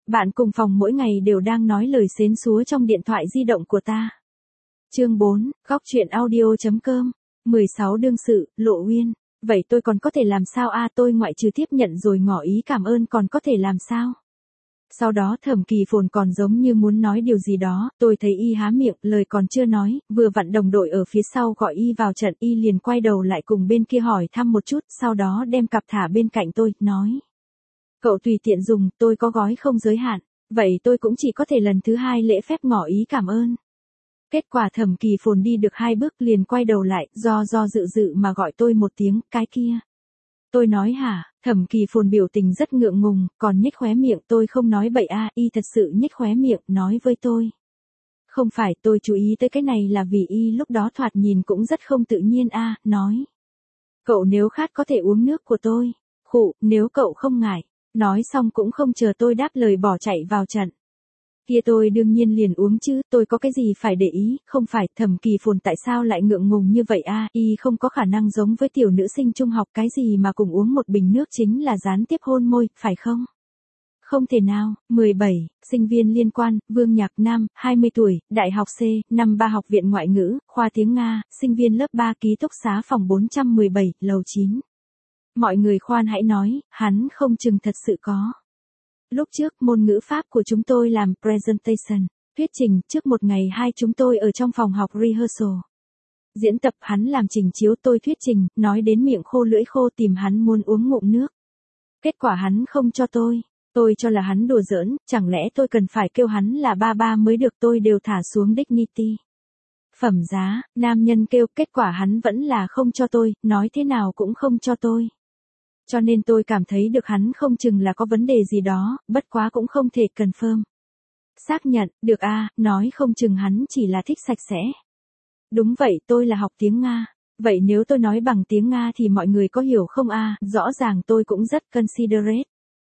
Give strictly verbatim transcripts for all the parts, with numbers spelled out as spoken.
Bạn cùng phòng mỗi ngày đều đang nói lời xến xúa trong điện thoại di động của ta. Chương bốn, góc truyện audio chấm com. mười sáu đương sự, Lộ Uyên. Vậy tôi còn có thể làm sao a? À, tôi ngoại trừ tiếp nhận rồi ngỏ ý cảm ơn còn có thể làm sao? Sau đó Thẩm Kỳ Phồn còn giống như muốn nói điều gì đó, tôi thấy y há miệng, lời còn chưa nói, vừa vặn đồng đội ở phía sau gọi y vào trận, y liền quay đầu lại cùng bên kia hỏi thăm một chút, sau đó đem cặp thả bên cạnh tôi, nói. Cậu tùy tiện dùng, tôi có gói không giới hạn, vậy tôi cũng chỉ có thể lần thứ hai lễ phép ngỏ ý cảm ơn. Kết quả Thẩm Kỳ Phồn đi được hai bước liền quay đầu lại, do do dự dự mà gọi tôi một tiếng, cái kia. Tôi nói hả, Thẩm Kỳ Phồn biểu tình rất ngượng ngùng, còn nhếch khóe miệng, tôi không nói bậy a, y thật sự nhếch khóe miệng, nói với tôi. Không phải, tôi chú ý tới cái này là vì y lúc đó thoạt nhìn cũng rất không tự nhiên a, nói. Cậu nếu khát có thể uống nước của tôi, khụ, nếu cậu không ngại. Nói xong cũng không chờ tôi đáp lời bỏ chạy vào trận. Kia tôi đương nhiên liền uống chứ, tôi có cái gì phải để ý, không phải. Thẩm Kỳ Phồn tại sao lại ngượng ngùng như vậy a? Y không có khả năng giống với tiểu nữ sinh trung học, cái gì mà cùng uống một bình nước chính là gián tiếp hôn môi, phải không? Không thể nào. mười bảy, sinh viên liên quan, Vương Nhạc Nam, hai mươi tuổi, Đại học C, năm ba học viện ngoại ngữ, khoa tiếng Nga, sinh viên lớp ba, ký túc xá phòng bốn trăm mười bảy, lầu chín. Mọi người khoan hãy nói, hắn không chừng thật sự có. Lúc trước môn ngữ pháp của chúng tôi làm presentation, thuyết trình, trước một ngày hai chúng tôi ở trong phòng học rehearsal. Diễn tập hắn làm trình chiếu, tôi thuyết trình, nói đến miệng khô lưỡi khô, tìm hắn muốn uống ngụm nước. Kết quả hắn không cho tôi, tôi cho là hắn đùa giỡn, chẳng lẽ tôi cần phải kêu hắn là ba ba mới được, tôi đều thả xuống dignity. Phẩm giá, nam nhân kêu, kết quả hắn vẫn là không cho tôi, nói thế nào cũng không cho tôi. Cho nên tôi cảm thấy được hắn không chừng là có vấn đề gì đó, bất quá cũng không thể confirm. Xác nhận, được a, à, nói không chừng hắn chỉ là thích sạch sẽ. Đúng vậy, tôi là học tiếng Nga. Vậy nếu tôi nói bằng tiếng Nga thì mọi người có hiểu không a? À, rõ ràng tôi cũng rất considerate.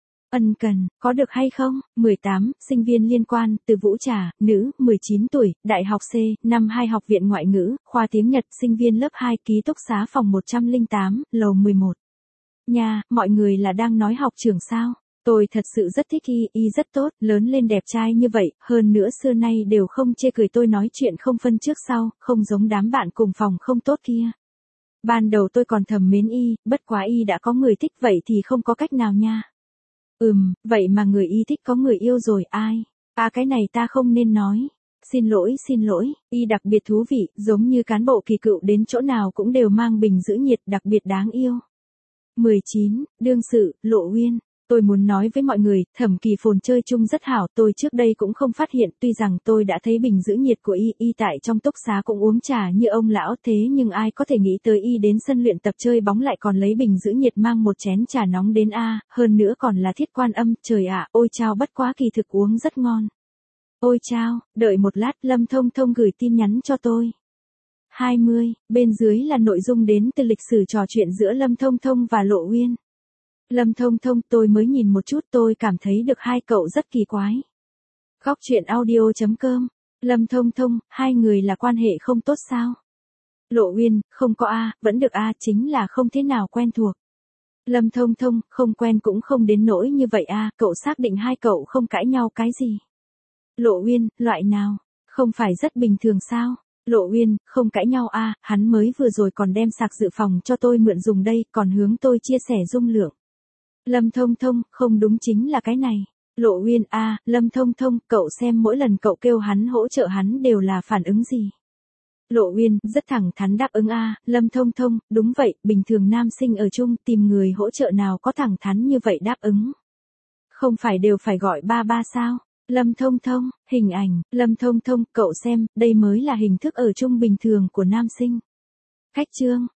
Ân cần, có được hay không? mười tám, sinh viên liên quan, Từ Vũ Trà, nữ, mười chín tuổi, Đại học C, năm hai học viện ngoại ngữ, khoa tiếng Nhật, sinh viên lớp hai, ký túc xá phòng một trăm lẻ tám, lầu mười một. Nha, mọi người là đang nói học trưởng sao? Tôi thật sự rất thích y, y rất tốt, lớn lên đẹp trai như vậy, hơn nữa xưa nay đều không chê cười, tôi nói chuyện không phân trước sau, không giống đám bạn cùng phòng không tốt kia. Ban đầu tôi còn thầm mến y, bất quá y đã có người thích vậy thì không có cách nào nha. Ừm, vậy mà người y thích có người yêu rồi, ai? À cái này ta không nên nói. Xin lỗi, xin lỗi, y đặc biệt thú vị, giống như cán bộ kỳ cựu đến chỗ nào cũng đều mang bình giữ nhiệt, đặc biệt đáng yêu. mười chín, đương sự, Lộ Uyên. Tôi muốn nói với mọi người, Thẩm Kỳ Phồn chơi chung rất hảo, tôi trước đây cũng không phát hiện, tuy rằng tôi đã thấy bình giữ nhiệt của y, y tại trong túc xá cũng uống trà như ông lão, thế nhưng ai có thể nghĩ tới y đến sân luyện tập chơi bóng lại còn lấy bình giữ nhiệt mang một chén trà nóng đến a, hơn nữa còn là Thiết Quan Âm, trời ạ, ôi chao, bất quá kỳ thực uống rất ngon. Ôi chao, đợi một lát, Lâm Thông Thông gửi tin nhắn cho tôi. hai mươi, bên dưới là nội dung đến từ lịch sử trò chuyện giữa Lâm Thông Thông và Lộ Uyên. Lâm Thông Thông, tôi mới nhìn một chút, tôi cảm thấy được hai cậu rất kỳ quái. Góc truyện audio chấm com. Lâm Thông Thông, hai người là quan hệ không tốt sao? Lộ Uyên, không có a, vẫn được a, chính là không thế nào quen thuộc. Lâm Thông Thông, không quen cũng không đến nỗi như vậy a, cậu xác định hai cậu không cãi nhau cái gì? Lộ Uyên, loại nào? Không phải rất bình thường sao? Lộ Uyên, không cãi nhau a, hắn mới vừa rồi còn đem sạc dự phòng cho tôi mượn dùng đây, còn hướng tôi chia sẻ dung lượng. Lâm Thông Thông, không đúng, chính là cái này. Lộ Uyên, a, Lâm Thông Thông, cậu xem mỗi lần cậu kêu hắn hỗ trợ hắn đều là phản ứng gì? Lộ Uyên, rất thẳng thắn đáp ứng a, Lâm Thông Thông, đúng vậy, bình thường nam sinh ở chung tìm người hỗ trợ nào có thẳng thắn như vậy đáp ứng. Không phải đều phải gọi ba ba sao? Lâm Thông Thông, hình ảnh, Lâm Thông Thông, cậu xem, đây mới là hình thức ở chung bình thường của nam sinh. Khách trương,